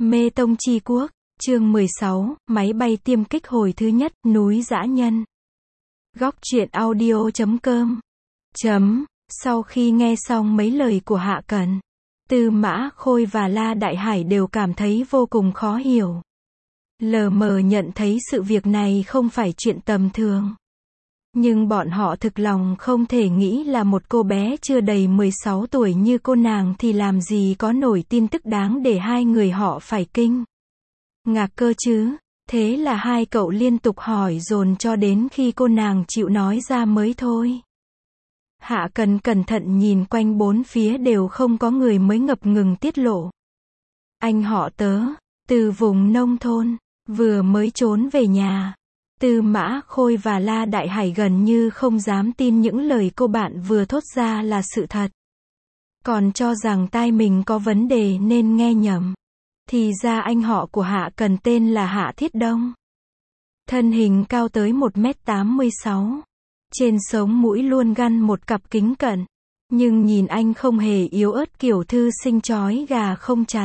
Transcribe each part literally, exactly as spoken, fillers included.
Mê Tông Chi Quốc, chương mười sáu, máy bay tiêm kích hồi thứ nhất, núi dã nhân. Góc truyện audio chấm com. Chấm, sau khi nghe xong mấy lời của Hạ Cần, Tư Mã Khôi và La Đại Hải đều cảm thấy vô cùng khó hiểu. Lờ mờ nhận thấy sự việc này không phải chuyện tầm thường. Nhưng bọn họ thực lòng không thể nghĩ là một cô bé chưa đầy mười sáu tuổi như cô nàng thì làm gì có nổi tin tức đáng để hai người họ phải kinh ngạc cơ chứ. Thế là hai cậu liên tục hỏi dồn cho đến khi cô nàng chịu nói ra mới thôi. Hạ Cần cẩn thận nhìn quanh bốn phía đều không có người mới ngập ngừng tiết lộ. Anh họ tớ, từ vùng nông thôn, vừa mới trốn về nhà. Tư Mã Khôi và La Đại Hải gần như không dám tin những lời cô bạn vừa thốt ra là sự thật. Còn cho rằng tai mình có vấn đề nên nghe nhầm. Thì ra anh họ của Hạ Cần tên là Hạ Thiết Đông. Thân hình cao tới một mét tám mươi sáu. Trên sống mũi luôn gắn một cặp kính cận. Nhưng nhìn anh không hề yếu ớt kiểu thư sinh chói gà không chặt.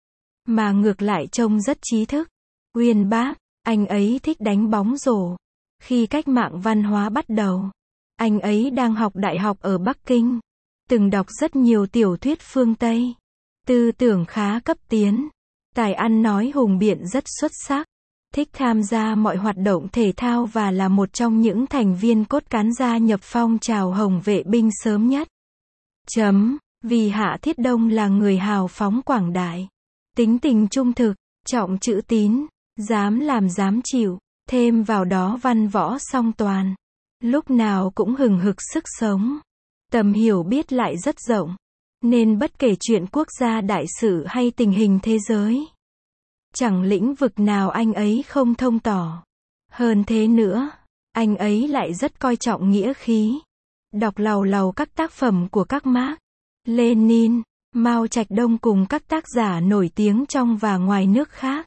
Mà ngược lại trông rất trí thức, uyên bác. Anh ấy thích đánh bóng rổ. Khi cách mạng văn hóa bắt đầu, anh ấy đang học đại học ở Bắc Kinh. Từng đọc rất nhiều tiểu thuyết phương Tây. Tư tưởng khá cấp tiến. Tài ăn nói hùng biện rất xuất sắc. Thích tham gia mọi hoạt động thể thao và là một trong những thành viên cốt cán gia nhập phong trào Hồng Vệ binh sớm nhất. Chấm, vì Hạ Thiết Đông là người hào phóng quảng đại. Tính tình trung thực, trọng chữ tín. Dám làm dám chịu, thêm vào đó văn võ song toàn. Lúc nào cũng hừng hực sức sống. Tầm hiểu biết lại rất rộng. Nên bất kể chuyện quốc gia đại sự hay tình hình thế giới, chẳng lĩnh vực nào anh ấy không thông tỏ. Hơn thế nữa, anh ấy lại rất coi trọng nghĩa khí. Đọc làu làu các tác phẩm của các Mác, Lenin, Mao Trạch Đông cùng các tác giả nổi tiếng trong và ngoài nước khác.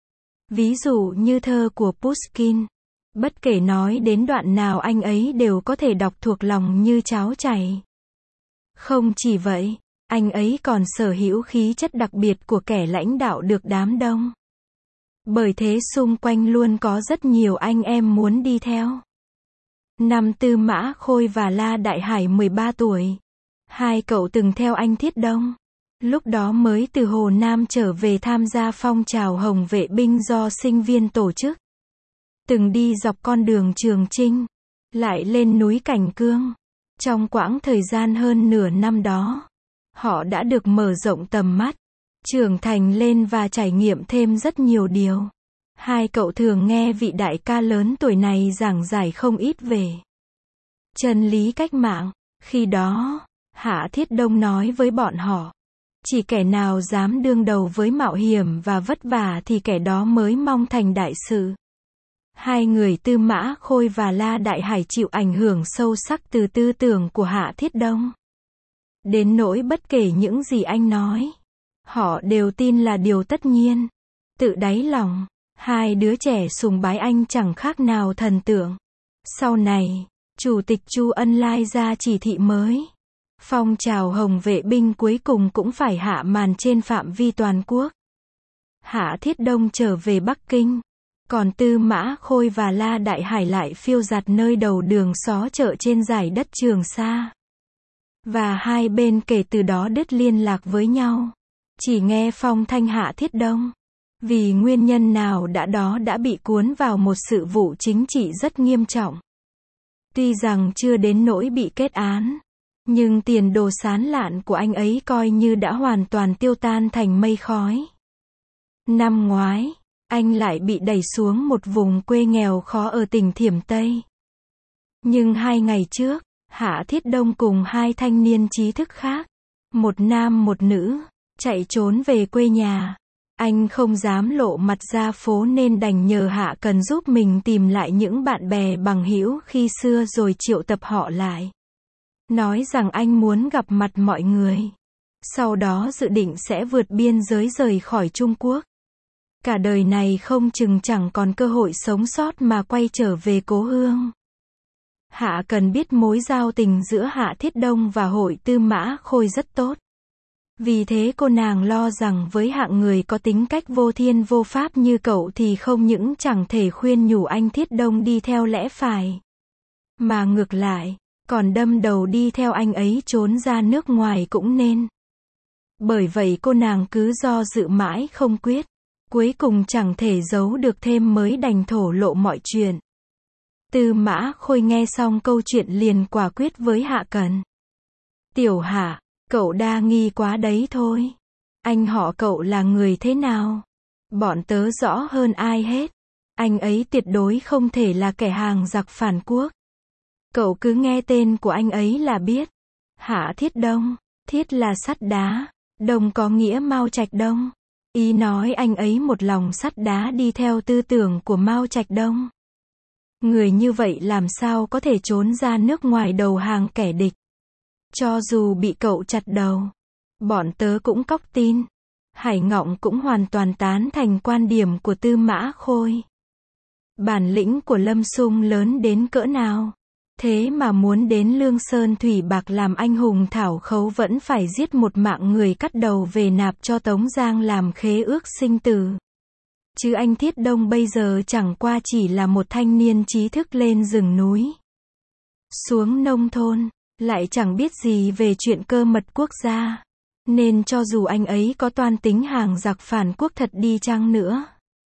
Ví dụ như thơ của Pushkin. Bất kể nói đến đoạn nào anh ấy đều có thể đọc thuộc lòng như cháo chảy. Không chỉ vậy, anh ấy còn sở hữu khí chất đặc biệt của kẻ lãnh đạo được đám đông. Bởi thế xung quanh luôn có rất nhiều anh em muốn đi theo. Năm Tư Mã Khôi và La Đại Hải mười ba tuổi. Hai cậu từng theo anh Thiết Đông. Lúc đó mới từ Hồ Nam trở về tham gia phong trào Hồng Vệ binh do sinh viên tổ chức. Từng đi dọc con đường Trường Chinh, lại lên núi Cảnh Cương. Trong quãng thời gian hơn nửa năm đó, họ đã được mở rộng tầm mắt, trưởng thành lên và trải nghiệm thêm rất nhiều điều. Hai cậu thường nghe vị đại ca lớn tuổi này giảng giải không ít về chân lý cách mạng. Khi đó, Hạ Thiết Đông nói với bọn họ, chỉ kẻ nào dám đương đầu với mạo hiểm và vất vả thì kẻ đó mới mong thành đại sự. Hai người Tư Mã Khôi và La Đại Hải chịu ảnh hưởng sâu sắc từ tư tưởng của Hạ Thiết Đông. Đến nỗi bất kể những gì anh nói, họ đều tin là điều tất nhiên. Tự đáy lòng, hai đứa trẻ sùng bái anh chẳng khác nào thần tượng. Sau này, Chủ tịch Chu Ân Lai ra chỉ thị mới. Phong trào Hồng Vệ binh cuối cùng cũng phải hạ màn trên phạm vi toàn quốc. Hạ Thiết Đông trở về Bắc Kinh. Còn Tư Mã Khôi và La Đại Hải lại phiêu dạt nơi đầu đường xó chợ trên dải đất Trường Sa. Và hai bên kể từ đó đứt liên lạc với nhau. Chỉ nghe phong thanh Hạ Thiết Đông, vì nguyên nhân nào đã đó đã bị cuốn vào một sự vụ chính trị rất nghiêm trọng. Tuy rằng chưa đến nỗi bị kết án, nhưng tiền đồ sán lạn của anh ấy coi như đã hoàn toàn tiêu tan thành mây khói. Năm ngoái, anh lại bị đẩy xuống một vùng quê nghèo khó ở tỉnh Thiểm Tây. Nhưng hai ngày trước, Hạ Thiết Đông cùng hai thanh niên trí thức khác, một nam một nữ, chạy trốn về quê nhà. Anh không dám lộ mặt ra phố nên đành nhờ Hạ Cần giúp mình tìm lại những bạn bè bằng hữu khi xưa rồi triệu tập họ lại. Nói rằng anh muốn gặp mặt mọi người. Sau đó dự định sẽ vượt biên giới rời khỏi Trung Quốc. Cả đời này không chừng chẳng còn cơ hội sống sót mà quay trở về cố hương. Hạ Cần biết mối giao tình giữa Hạ Thiết Đông và hội Tư Mã Khôi rất tốt. Vì thế cô nàng lo rằng với hạng người có tính cách vô thiên vô pháp như cậu thì không những chẳng thể khuyên nhủ anh Thiết Đông đi theo lẽ phải, mà ngược lại, còn đâm đầu đi theo anh ấy trốn ra nước ngoài cũng nên. Bởi vậy cô nàng cứ do dự mãi không quyết, cuối cùng chẳng thể giấu được thêm mới đành thổ lộ mọi chuyện. Tư Mã Khôi nghe xong câu chuyện liền quả quyết với Hạ Cẩn. Tiểu Hạ, cậu đa nghi quá đấy thôi. Anh họ cậu là người thế nào? Bọn tớ rõ hơn ai hết. Anh ấy tuyệt đối không thể là kẻ hàng giặc phản quốc. Cậu cứ nghe tên của anh ấy là biết. Hạ Thiết Đông, thiết là sắt đá, Đông có nghĩa Mao Trạch Đông. Ý nói anh ấy một lòng sắt đá đi theo tư tưởng của Mao Trạch Đông. Người như vậy làm sao có thể trốn ra nước ngoài đầu hàng kẻ địch. Cho dù bị cậu chặt đầu, bọn tớ cũng cóc tin. Hải Ngọng cũng hoàn toàn tán thành quan điểm của Tư Mã Khôi. Bản lĩnh của Lâm Sung lớn đến cỡ nào? Thế mà muốn đến Lương Sơn Thủy Bạc làm anh hùng thảo khấu vẫn phải giết một mạng người cắt đầu về nạp cho Tống Giang làm khế ước sinh tử. Chứ anh Thiết Đông bây giờ chẳng qua chỉ là một thanh niên trí thức lên rừng núi, xuống nông thôn, lại chẳng biết gì về chuyện cơ mật quốc gia. Nên cho dù anh ấy có toan tính hàng giặc phản quốc thật đi chăng nữa,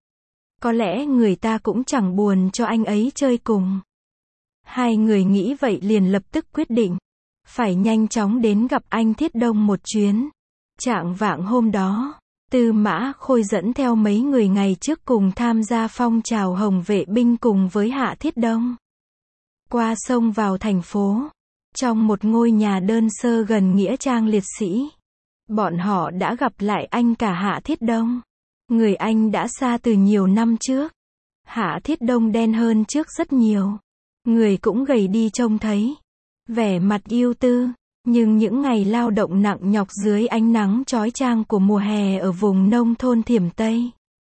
có lẽ người ta cũng chẳng buồn cho anh ấy chơi cùng. Hai người nghĩ vậy liền lập tức quyết định, phải nhanh chóng đến gặp anh Thiết Đông một chuyến. Chạng vạng hôm đó, Tư Mã Khôi dẫn theo mấy người ngày trước cùng tham gia phong trào Hồng Vệ binh cùng với Hạ Thiết Đông, qua sông vào thành phố, trong một ngôi nhà đơn sơ gần nghĩa trang liệt sĩ. Bọn họ đã gặp lại anh cả Hạ Thiết Đông. Người anh đã xa từ nhiều năm trước. Hạ Thiết Đông đen hơn trước rất nhiều. Người cũng gầy đi trông thấy. Vẻ mặt ưu tư. Nhưng những ngày lao động nặng nhọc dưới ánh nắng chói chang của mùa hè ở vùng nông thôn Thiểm Tây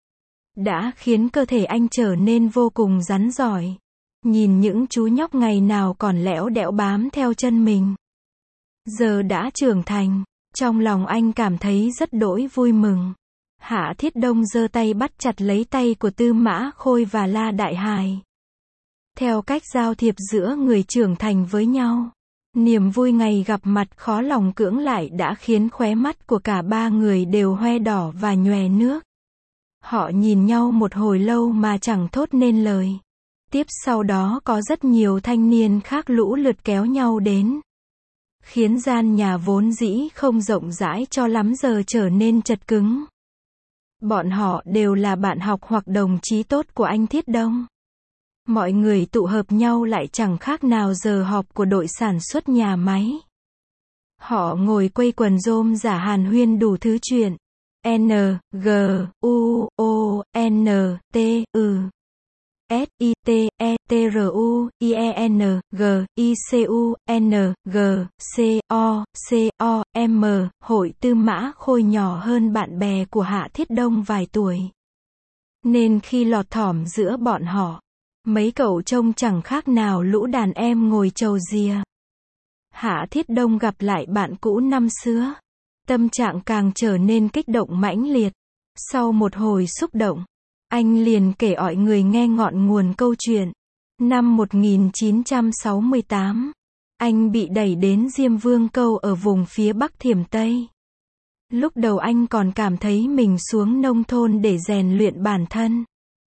đã khiến cơ thể anh trở nên vô cùng rắn rỏi. Nhìn những chú nhóc ngày nào còn lẽo đẽo bám theo chân mình, giờ đã trưởng thành, trong lòng anh cảm thấy rất đỗi vui mừng. Hạ Thiết Đông giơ tay bắt chặt lấy tay của Tư Mã Khôi và La Đại Hải. Theo cách giao thiệp giữa người trưởng thành với nhau, niềm vui ngày gặp mặt khó lòng cưỡng lại đã khiến khóe mắt của cả ba người đều hoe đỏ và nhòe nước. Họ nhìn nhau một hồi lâu mà chẳng thốt nên lời. Tiếp sau đó có rất nhiều thanh niên khác lũ lượt kéo nhau đến, khiến gian nhà vốn dĩ không rộng rãi cho lắm giờ trở nên chật cứng. Bọn họ đều là bạn học hoặc đồng chí tốt của anh Thiết Đông. Mọi người tụ hợp nhau lại chẳng khác nào giờ họp của đội sản xuất nhà máy. Họ ngồi quây quần rôm rả hàn huyên đủ thứ chuyện. N, G, U, O, N, T, U, S, I, T, E, T, R, U, I, E, N, G, I, C, U, N, G, C, O, C, O, M. Hội Tư Mã Khôi nhỏ hơn bạn bè của Hạ Thiết Đông vài tuổi. Nên khi lọt thỏm giữa bọn họ, mấy cậu trông chẳng khác nào lũ đàn em ngồi chầu rìa. Hạ Thiết Đông gặp lại bạn cũ năm xưa, tâm trạng càng trở nên kích động mãnh liệt. Sau một hồi xúc động, anh liền kể mọi người nghe ngọn nguồn câu chuyện. Năm một nghìn chín trăm sáu mươi tám, anh bị đẩy đến Diêm Vương Câu ở vùng phía Bắc Thiểm Tây. Lúc đầu anh còn cảm thấy mình xuống nông thôn để rèn luyện bản thân,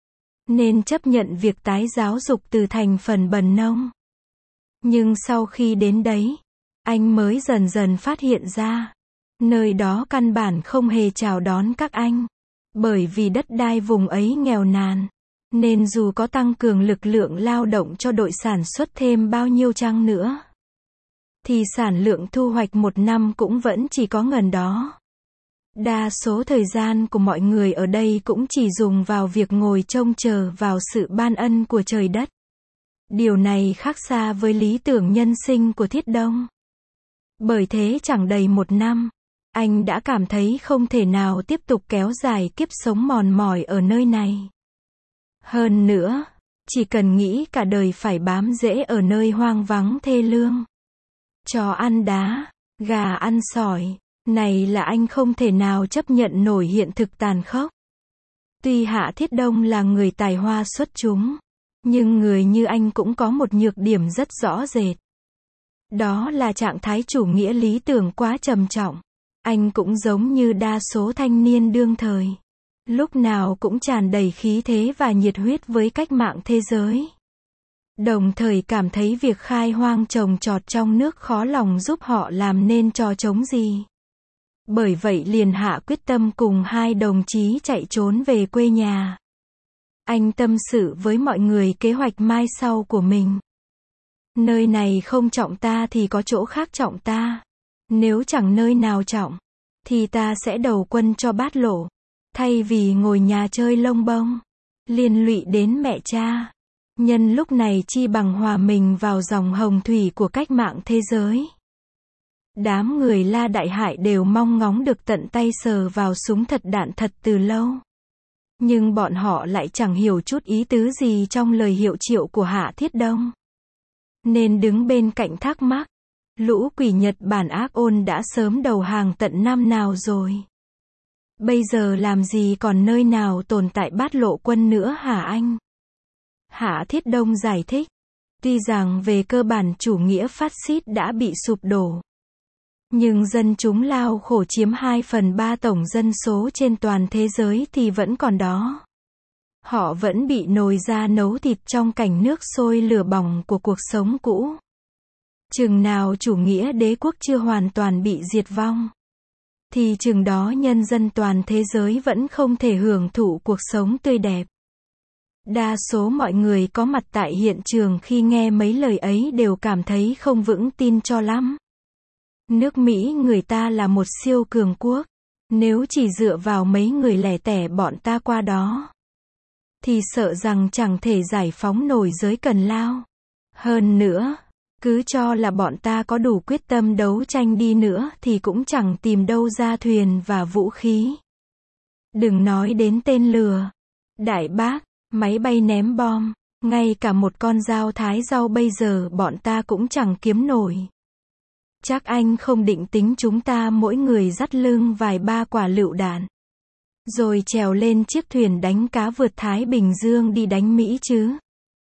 nên chấp nhận việc tái giáo dục từ thành phần bần nông. Nhưng sau khi đến đấy, anh mới dần dần phát hiện ra, nơi đó căn bản không hề chào đón các anh. Bởi vì đất đai vùng ấy nghèo nàn, nên dù có tăng cường lực lượng lao động cho đội sản xuất thêm bao nhiêu chăng nữa, thì sản lượng thu hoạch một năm cũng vẫn chỉ có ngần đó. Đa số thời gian của mọi người ở đây cũng chỉ dùng vào việc ngồi trông chờ vào sự ban ân của trời đất. Điều này khác xa với lý tưởng nhân sinh của Thiết Đông. Bởi thế chẳng đầy một năm, anh đã cảm thấy không thể nào tiếp tục kéo dài kiếp sống mòn mỏi ở nơi này. Hơn nữa, chỉ cần nghĩ cả đời phải bám rễ ở nơi hoang vắng thê lương, chó ăn đá, gà ăn sỏi, Này là anh không thể nào chấp nhận nổi hiện thực tàn khốc. Tuy Hạ Thiết Đông là người tài hoa xuất chúng, nhưng người như anh cũng có một nhược điểm rất rõ rệt. Đó là trạng thái chủ nghĩa lý tưởng quá trầm trọng. Anh cũng giống như đa số thanh niên đương thời. Lúc nào cũng tràn đầy khí thế và nhiệt huyết với cách mạng thế giới. Đồng thời cảm thấy việc khai hoang trồng trọt trong nước khó lòng giúp họ làm nên trò trống gì. Bởi vậy liền hạ quyết tâm cùng hai đồng chí chạy trốn về quê nhà. Anh tâm sự với mọi người kế hoạch mai sau của mình. Nơi này không trọng ta thì có chỗ khác trọng ta. Nếu chẳng nơi nào trọng, thì ta sẽ đầu quân cho Bát Lộ. Thay vì ngồi nhà chơi lông bông, liên lụy đến mẹ cha. Nhân lúc này chi bằng hòa mình vào dòng hồng thủy của cách mạng thế giới. Đám người La Đại Hải đều mong ngóng được tận tay sờ vào súng thật đạn thật từ lâu. Nhưng bọn họ lại chẳng hiểu chút ý tứ gì trong lời hiệu triệu của Hạ Thiết Đông. Nên đứng bên cạnh thắc mắc, lũ quỷ Nhật Bản ác ôn đã sớm đầu hàng tận năm nào rồi. Bây giờ làm gì còn nơi nào tồn tại Bát Lộ quân nữa hả anh? Hạ Thiết Đông giải thích, tuy rằng về cơ bản chủ nghĩa phát xít đã bị sụp đổ. Nhưng dân chúng lao khổ chiếm hai phần ba tổng dân số trên toàn thế giới thì vẫn còn đó. Họ vẫn bị nồi ra nấu thịt trong cảnh nước sôi lửa bỏng của cuộc sống cũ. Chừng nào chủ nghĩa đế quốc chưa hoàn toàn bị diệt vong, thì chừng đó nhân dân toàn thế giới vẫn không thể hưởng thụ cuộc sống tươi đẹp. Đa số mọi người có mặt tại hiện trường khi nghe mấy lời ấy đều cảm thấy không vững tin cho lắm. Nước Mỹ người ta là một siêu cường quốc. Nếu chỉ dựa vào mấy người lẻ tẻ bọn ta qua đó, thì sợ rằng chẳng thể giải phóng nổi giới Cần Lao. Hơn nữa, cứ cho là bọn ta có đủ quyết tâm đấu tranh đi nữa thì cũng chẳng tìm đâu ra thuyền và vũ khí. Đừng nói đến tên lửa, đại bác, máy bay ném bom, ngay cả một con dao thái rau bây giờ bọn ta cũng chẳng kiếm nổi. Chắc anh không định tính chúng ta mỗi người dắt lưng vài ba quả lựu đạn, rồi trèo lên chiếc thuyền đánh cá vượt Thái Bình Dương đi đánh Mỹ chứ?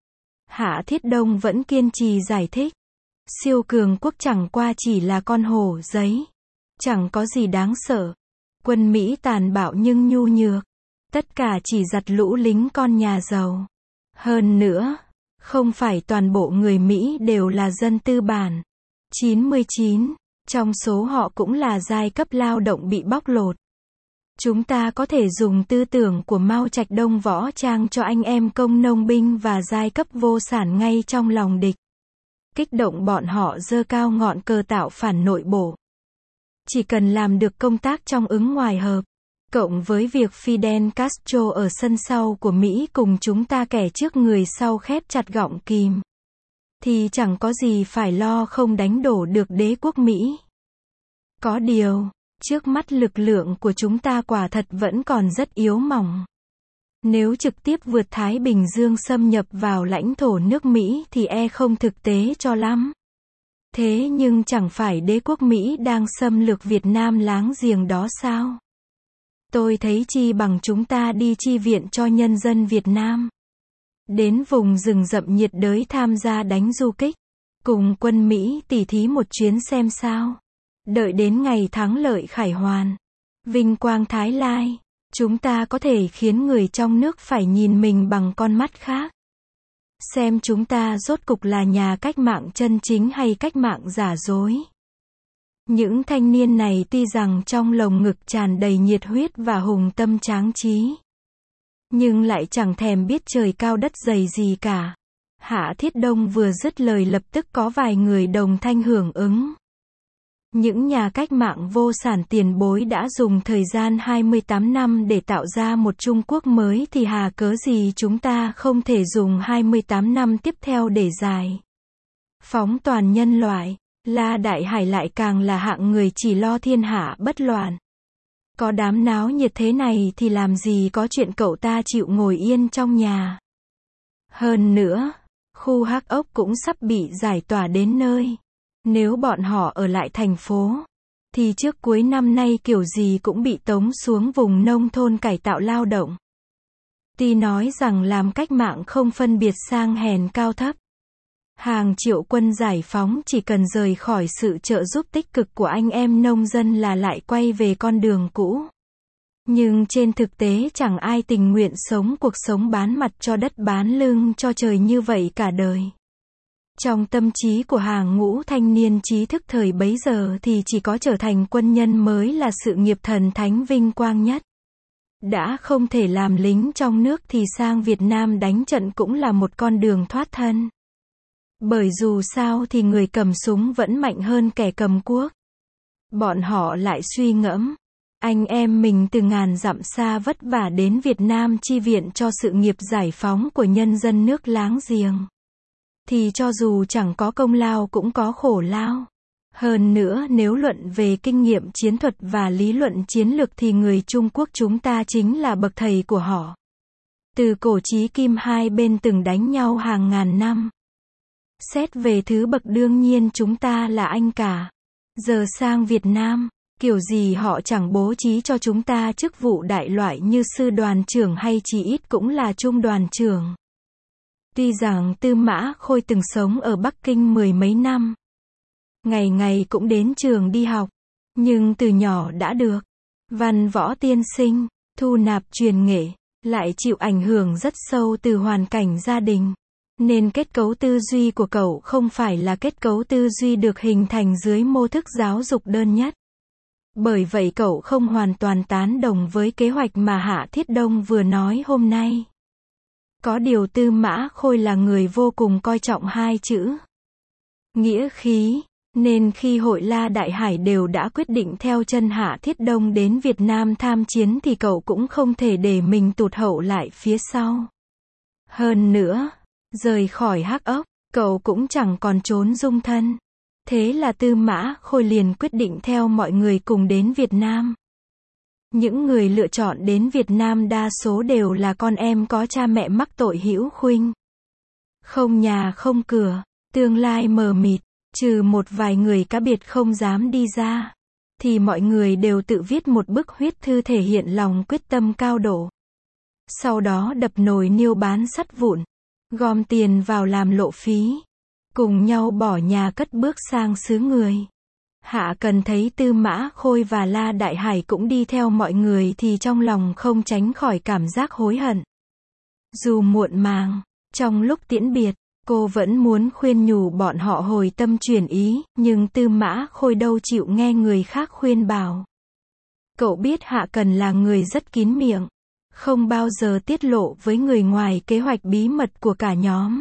Hạ Thiết Đông vẫn kiên trì giải thích. Siêu cường quốc chẳng qua chỉ là con hổ giấy. Chẳng có gì đáng sợ. Quân Mỹ tàn bạo nhưng nhu nhược. Tất cả chỉ giặt lũ lính con nhà giàu. Hơn nữa, không phải toàn bộ người Mỹ đều là dân tư bản. chín mươi chín, trong số họ cũng là giai cấp lao động bị bóc lột. Chúng ta có thể dùng tư tưởng của Mao Trạch Đông võ trang cho anh em công nông binh và giai cấp vô sản ngay trong lòng địch. Kích động bọn họ giơ cao ngọn cờ tạo phản nội bộ. Chỉ cần làm được công tác trong ứng ngoài hợp, cộng với việc Fidel Castro ở sân sau của Mỹ cùng chúng ta kẻ trước người sau khép chặt gọng kìm, thì chẳng có gì phải lo không đánh đổ được đế quốc Mỹ. Có điều, trước mắt lực lượng của chúng ta quả thật vẫn còn rất yếu mỏng. Nếu trực tiếp vượt Thái Bình Dương xâm nhập vào lãnh thổ nước Mỹ thì e không thực tế cho lắm. Thế nhưng chẳng phải đế quốc Mỹ đang xâm lược Việt Nam láng giềng đó sao? Tôi thấy chi bằng chúng ta đi chi viện cho nhân dân Việt Nam. Đến vùng rừng rậm nhiệt đới tham gia đánh du kích. Cùng quân Mỹ tỉ thí một chuyến xem sao. Đợi đến ngày thắng lợi khải hoàn, vinh quang Thái Lai, chúng ta có thể khiến người trong nước phải nhìn mình bằng con mắt khác. Xem chúng ta rốt cục là nhà cách mạng chân chính hay cách mạng giả dối. Những thanh niên này tuy rằng trong lồng ngực tràn đầy nhiệt huyết và hùng tâm tráng trí, nhưng lại chẳng thèm biết trời cao đất dày gì cả. Hạ Thiết Đông vừa dứt lời lập tức có vài người đồng thanh hưởng ứng. Những nhà cách mạng vô sản tiền bối đã dùng thời gian hai mươi tám năm để tạo ra một Trung Quốc mới thì hà cớ gì chúng ta không thể dùng hai mươi tám năm tiếp theo để giải phóng toàn nhân loại. La Đại Hải lại càng là hạng người chỉ lo thiên hạ bất loạn. Có đám náo nhiệt thế này thì làm gì có chuyện cậu ta chịu ngồi yên trong nhà. Hơn nữa, khu Hắc Ốc cũng sắp bị giải tỏa đến nơi. Nếu bọn họ ở lại thành phố, thì trước cuối năm nay kiểu gì cũng bị tống xuống vùng nông thôn cải tạo lao động. Tuy nói rằng làm cách mạng không phân biệt sang hèn cao thấp. Hàng triệu quân giải phóng chỉ cần rời khỏi sự trợ giúp tích cực của anh em nông dân là lại quay về con đường cũ. Nhưng trên thực tế chẳng ai tình nguyện sống cuộc sống bán mặt cho đất bán lưng cho trời như vậy cả đời. Trong tâm trí của hàng ngũ thanh niên trí thức thời bấy giờ thì chỉ có trở thành quân nhân mới là sự nghiệp thần thánh vinh quang nhất. Đã không thể làm lính trong nước thì sang Việt Nam đánh trận cũng là một con đường thoát thân. Bởi dù sao thì người cầm súng vẫn mạnh hơn kẻ cầm cuốc. Bọn họ lại suy ngẫm, anh em mình từ ngàn dặm xa vất vả đến Việt Nam chi viện cho sự nghiệp giải phóng của nhân dân nước láng giềng. Thì cho dù chẳng có công lao cũng có khổ lao. Hơn nữa nếu luận về kinh nghiệm chiến thuật và lý luận chiến lược thì người Trung Quốc chúng ta chính là bậc thầy của họ. Từ cổ chí kim hai bên từng đánh nhau hàng ngàn năm. Xét về thứ bậc đương nhiên chúng ta là anh cả. Giờ sang Việt Nam, kiểu gì họ chẳng bố trí cho chúng ta chức vụ đại loại như sư đoàn trưởng hay chỉ ít cũng là trung đoàn trưởng. Tuy rằng Tư Mã Khôi từng sống ở Bắc Kinh mười mấy năm. Ngày ngày cũng đến trường đi học. Nhưng từ nhỏ đã được văn võ tiên sinh, thu nạp truyền nghệ, lại chịu ảnh hưởng rất sâu từ hoàn cảnh gia đình. Nên kết cấu tư duy của cậu không phải là kết cấu tư duy được hình thành dưới mô thức giáo dục đơn nhất. Bởi vậy cậu không hoàn toàn tán đồng với kế hoạch mà Hạ Thiết Đông vừa nói hôm nay. Có điều Tư Mã Khôi là người vô cùng coi trọng hai chữ nghĩa khí, nên khi Hội La Đại Hải đều đã quyết định theo chân Hạ Thiết Đông đến Việt Nam tham chiến thì cậu cũng không thể để mình tụt hậu lại phía sau. Hơn nữa, rời khỏi Hắc Ốc, cậu cũng chẳng còn trốn dung thân. Thế là Tư Mã Khôi liền quyết định theo mọi người cùng đến Việt Nam. Những người lựa chọn đến Việt Nam đa số đều là con em có cha mẹ mắc tội hữu khuynh. Không nhà không cửa, tương lai mờ mịt, trừ một vài người cá biệt không dám đi ra. Thì mọi người đều tự viết một bức huyết thư thể hiện lòng quyết tâm cao độ. Sau đó đập nồi niêu bán sắt vụn, gom tiền vào làm lộ phí. Cùng nhau bỏ nhà cất bước sang xứ người. Hạ Cần thấy Tư Mã Khôi và La Đại Hải cũng đi theo mọi người thì trong lòng không tránh khỏi cảm giác hối hận. Dù muộn màng, trong lúc tiễn biệt, cô vẫn muốn khuyên nhủ bọn họ hồi tâm chuyển ý, nhưng Tư Mã Khôi đâu chịu nghe người khác khuyên bảo. Cậu biết Hạ Cần là người rất kín miệng, không bao giờ tiết lộ với người ngoài kế hoạch bí mật của cả nhóm.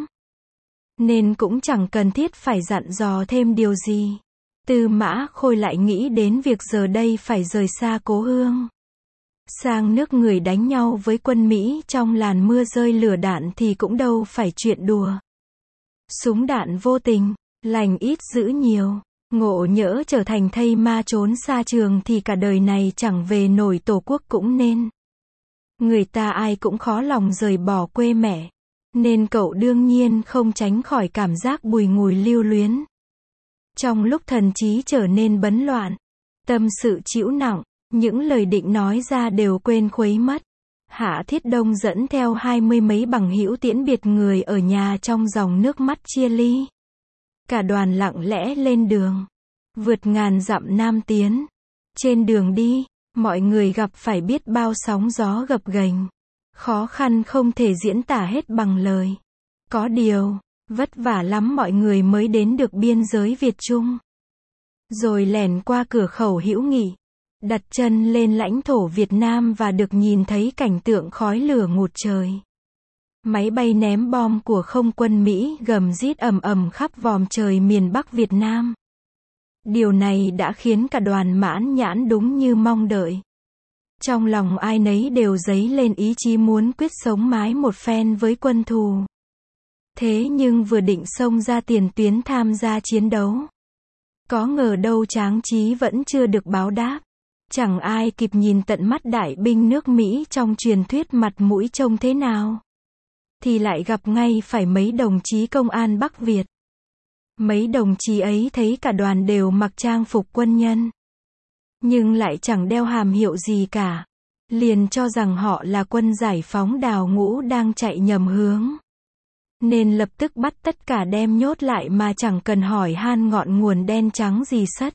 Nên cũng chẳng cần thiết phải dặn dò thêm điều gì. Tư Mã Khôi lại nghĩ đến việc giờ đây phải rời xa cố hương. Sang nước người đánh nhau với quân Mỹ trong làn mưa rơi lửa đạn thì cũng đâu phải chuyện đùa. Súng đạn vô tình, lành ít dữ nhiều. Ngộ nhỡ trở thành thây ma trốn xa trường thì cả đời này chẳng về nổi tổ quốc cũng nên. Người ta ai cũng khó lòng rời bỏ quê mẹ. Nên cậu đương nhiên không tránh khỏi cảm giác bùi ngùi lưu luyến. Trong lúc thần trí trở nên bấn loạn, tâm sự trĩu nặng, những lời định nói ra đều quên khuấy mất. Hạ Thiết Đông dẫn theo hai mươi mấy bằng hữu tiễn biệt người ở nhà trong dòng nước mắt chia ly. Cả đoàn lặng lẽ lên đường, vượt ngàn dặm nam tiến. Trên đường đi, mọi người gặp phải biết bao sóng gió gập ghềnh. Khó khăn không thể diễn tả hết bằng lời. Có điều, vất vả lắm mọi người mới đến được biên giới Việt Trung. Rồi lẻn qua cửa khẩu hữu nghị, đặt chân lên lãnh thổ Việt Nam và được nhìn thấy cảnh tượng khói lửa ngút trời. Máy bay ném bom của không quân Mỹ gầm rít ầm ầm khắp vòm trời miền Bắc Việt Nam. Điều này đã khiến cả đoàn mãn nhãn đúng như mong đợi. Trong lòng ai nấy đều dấy lên ý chí muốn quyết sống mái một phen với quân thù. Thế nhưng vừa định xông ra tiền tuyến tham gia chiến đấu, có ngờ đâu tráng trí vẫn chưa được báo đáp. Chẳng ai kịp nhìn tận mắt đại binh nước Mỹ trong truyền thuyết mặt mũi trông thế nào. Thì lại gặp ngay phải mấy đồng chí công an Bắc Việt. Mấy đồng chí ấy thấy cả đoàn đều mặc trang phục quân nhân. nhưng lại chẳng đeo hàm hiệu gì cả. Liền cho rằng họ là quân giải phóng Đào Ngũ đang chạy nhầm hướng. Nên lập tức bắt tất cả đem nhốt lại mà chẳng cần hỏi han ngọn nguồn đen trắng gì sất.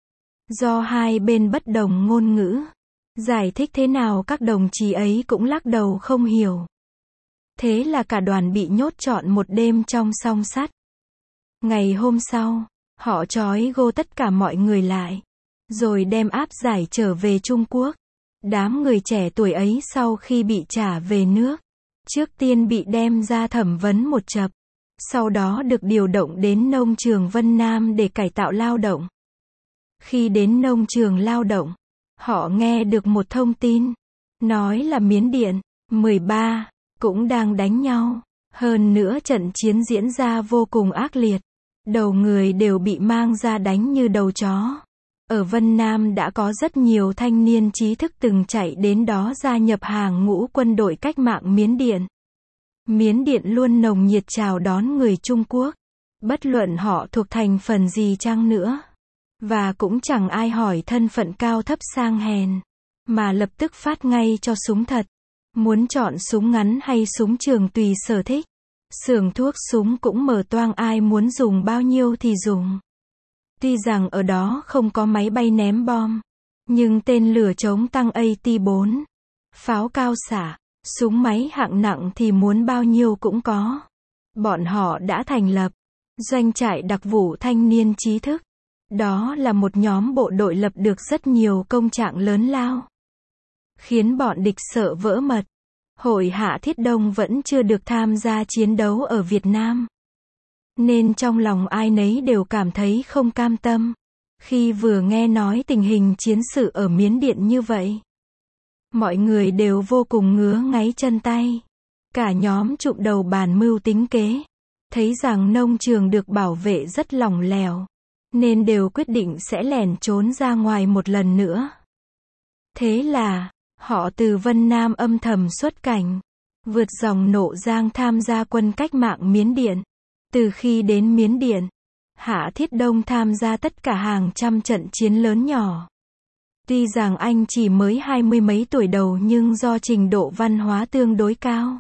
Do hai bên bất đồng ngôn ngữ, giải thích thế nào các đồng chí ấy cũng lắc đầu không hiểu. Thế là cả đoàn bị nhốt trọn một đêm trong song sắt. Ngày hôm sau, họ trói gô tất cả mọi người lại, rồi đem áp giải trở về Trung Quốc. Đám người trẻ tuổi ấy sau khi bị trả về nước, trước tiên bị đem ra thẩm vấn một chập, sau đó được điều động đến nông trường Vân Nam để cải tạo lao động. Khi đến nông trường lao động, họ nghe được một thông tin, nói là Miến Điện, mười ba, cũng đang đánh nhau. Hơn nữa trận chiến diễn ra vô cùng ác liệt. Đầu người đều bị mang ra đánh như đầu chó. Ở Vân Nam đã có rất nhiều thanh niên trí thức từng chạy đến đó gia nhập hàng ngũ quân đội cách mạng Miến Điện. Miến Điện luôn nồng nhiệt chào đón người Trung Quốc, bất luận họ thuộc thành phần gì chăng nữa. Và cũng chẳng ai hỏi thân phận cao thấp sang hèn, mà lập tức phát ngay cho súng thật. Muốn chọn súng ngắn hay súng trường tùy sở thích. Xưởng thuốc súng cũng mở toang, ai muốn dùng bao nhiêu thì dùng. Tuy rằng ở đó không có máy bay ném bom, nhưng tên lửa chống tăng A T bốn, pháo cao xạ, súng máy hạng nặng thì muốn bao nhiêu cũng có. Bọn họ đã thành lập doanh trại đặc vụ thanh niên trí thức. Đó là một nhóm bộ đội lập được rất nhiều công trạng lớn lao, khiến bọn địch sợ vỡ mật. Hội Hạ Thiết Đông vẫn chưa được tham gia chiến đấu ở Việt Nam, nên trong lòng ai nấy đều cảm thấy không cam tâm khi vừa nghe nói tình hình chiến sự ở Miến Điện như vậy. Mọi người đều vô cùng ngứa ngáy chân tay. Cả nhóm chụm đầu bàn mưu tính kế, thấy rằng nông trường được bảo vệ rất lỏng lẻo, nên đều quyết định sẽ lẻn trốn ra ngoài một lần nữa. Thế là họ từ Vân Nam âm thầm xuất cảnh, vượt dòng Nộ Giang tham gia quân cách mạng Miến Điện. Từ khi đến Miến Điện, Hạ Thiết Đông tham gia tất cả hàng trăm trận chiến lớn nhỏ. Tuy rằng anh chỉ mới hai mươi mấy tuổi đầu nhưng do trình độ văn hóa tương đối cao,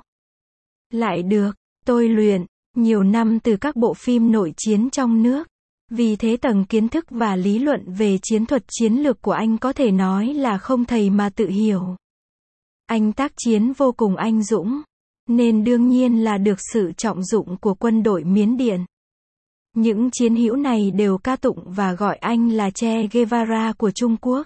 lại được tôi luyện nhiều năm từ các bộ phim nội chiến trong nước. Vì thế tầng kiến thức và lý luận về chiến thuật chiến lược của anh có thể nói là không thầy mà tự hiểu. Anh tác chiến vô cùng anh dũng, nên đương nhiên là được sự trọng dụng của quân đội Miến Điện. Những chiến hữu này đều ca tụng và gọi anh là Che Guevara của Trung Quốc.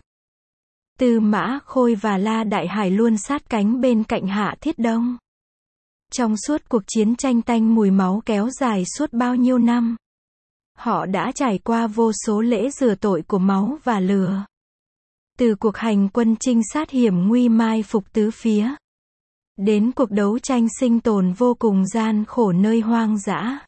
Tư Mã Khôi và La Đại Hải luôn sát cánh bên cạnh Hạ Thiết Đông. Trong suốt cuộc chiến tranh tanh mùi máu kéo dài suốt bao nhiêu năm, họ đã trải qua vô số lễ rửa tội của máu và lửa. Từ cuộc hành quân trinh sát hiểm nguy mai phục tứ phía, đến cuộc đấu tranh sinh tồn vô cùng gian khổ nơi hoang dã.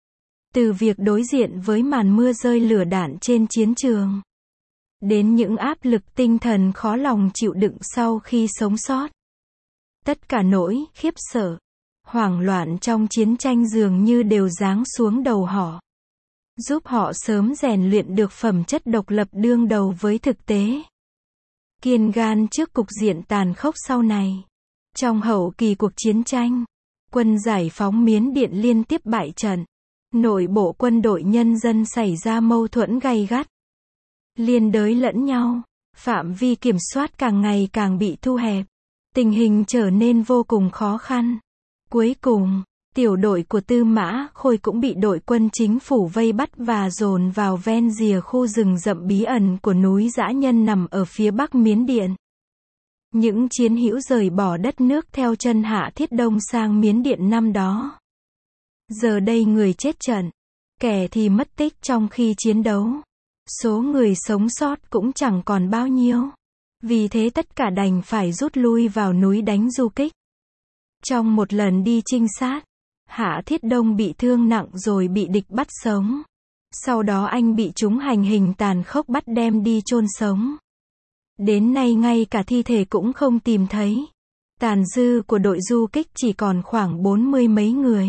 Từ việc đối diện với màn mưa rơi lửa đạn trên chiến trường, đến những áp lực tinh thần khó lòng chịu đựng sau khi sống sót. Tất cả nỗi khiếp sợ, hoảng loạn trong chiến tranh dường như đều giáng xuống đầu họ, giúp họ sớm rèn luyện được phẩm chất độc lập đương đầu với thực tế, kiên gan trước cục diện tàn khốc sau này. Trong hậu kỳ cuộc chiến tranh, quân giải phóng Miến Điện liên tiếp bại trận, nội bộ quân đội nhân dân xảy ra mâu thuẫn gay gắt, liên đới lẫn nhau, phạm vi kiểm soát càng ngày càng bị thu hẹp, tình hình trở nên vô cùng khó khăn. Cuối cùng, tiểu đội của Tư Mã Khôi cũng bị đội quân chính phủ vây bắt và dồn vào ven rìa khu rừng rậm bí ẩn của núi Dã Nhân nằm ở phía bắc Miến Điện. Những chiến hữu rời bỏ đất nước theo chân Hạ Thiết Đông sang Miến Điện năm đó, giờ đây người chết trận, kẻ thì mất tích trong khi chiến đấu. Số người sống sót cũng chẳng còn bao nhiêu. Vì thế tất cả đành phải rút lui vào núi đánh du kích. Trong một lần đi trinh sát, Hạ Thiết Đông bị thương nặng rồi bị địch bắt sống. Sau đó anh bị chúng hành hình tàn khốc bắt đem đi chôn sống. Đến nay ngay cả thi thể cũng không tìm thấy. Tàn dư của đội du kích chỉ còn khoảng bốn mươi mấy người.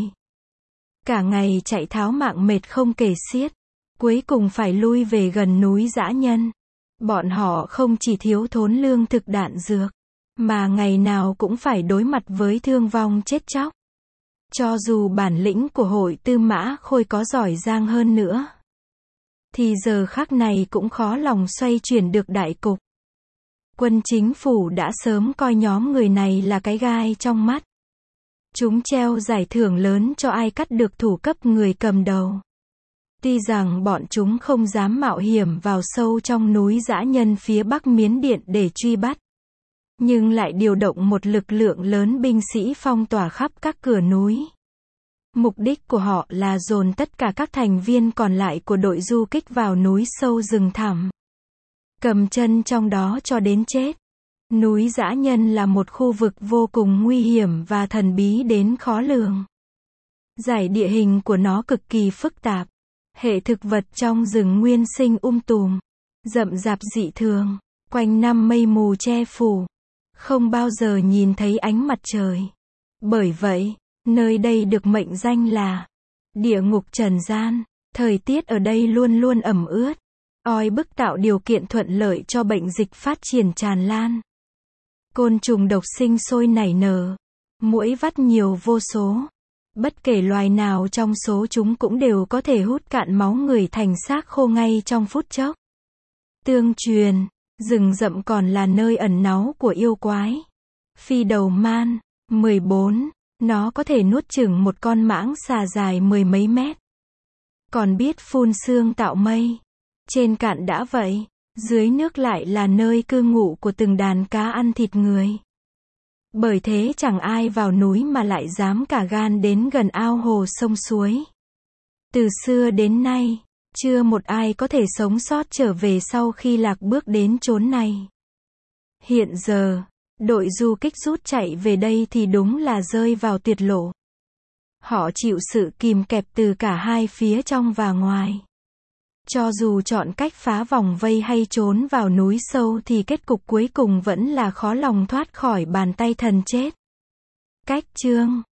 Cả ngày chạy tháo mạng mệt không kể xiết. Cuối cùng phải lui về gần núi Dã Nhân. Bọn họ không chỉ thiếu thốn lương thực đạn dược, mà ngày nào cũng phải đối mặt với thương vong chết chóc. Cho dù bản lĩnh của hội Tư Mã Khôi có giỏi giang hơn nữa, thì giờ khắc này cũng khó lòng xoay chuyển được đại cục. Quân chính phủ đã sớm coi nhóm người này là cái gai trong mắt. Chúng treo giải thưởng lớn cho ai cắt được thủ cấp người cầm đầu. Tuy rằng bọn chúng không dám mạo hiểm vào sâu trong núi dã nhân phía bắc Miến Điện để truy bắt, nhưng lại điều động một lực lượng lớn binh sĩ phong tỏa khắp các cửa núi. Mục đích của họ là dồn tất cả các thành viên còn lại của đội du kích vào núi sâu rừng thẳm, cầm chân trong đó cho đến chết. Núi dã nhân là một khu vực vô cùng nguy hiểm và thần bí đến khó lường. Giải địa hình của nó cực kỳ phức tạp. Hệ thực vật trong rừng nguyên sinh um tùm, rậm rạp dị thường, quanh năm mây mù che phủ, không bao giờ nhìn thấy ánh mặt trời. Bởi vậy, nơi đây được mệnh danh là địa ngục trần gian. Thời tiết ở đây luôn luôn ẩm ướt, oi bức tạo điều kiện thuận lợi cho bệnh dịch phát triển tràn lan. Côn trùng độc sinh sôi nảy nở, muỗi vắt nhiều vô số. Bất kể loài nào trong số chúng cũng đều có thể hút cạn máu người thành xác khô ngay trong phút chốc. Tương truyền, rừng rậm còn là nơi ẩn náu của yêu quái. Phi đầu man, mười bốn, nó có thể nuốt chửng một con mãng xà dài mười mấy mét. Còn biết phun sương tạo mây. Trên cạn đã vậy, dưới nước lại là nơi cư ngụ của từng đàn cá ăn thịt người. Bởi thế chẳng ai vào núi mà lại dám cả gan đến gần ao hồ sông suối. Từ xưa đến nay, chưa một ai có thể sống sót trở về sau khi lạc bước đến chốn này. Hiện giờ, đội du kích rút chạy về đây thì đúng là rơi vào tuyệt lộ. Họ chịu sự kìm kẹp từ cả hai phía trong và ngoài. Cho dù chọn cách phá vòng vây hay trốn vào núi sâu thì kết cục cuối cùng vẫn là khó lòng thoát khỏi bàn tay thần chết. Cách chương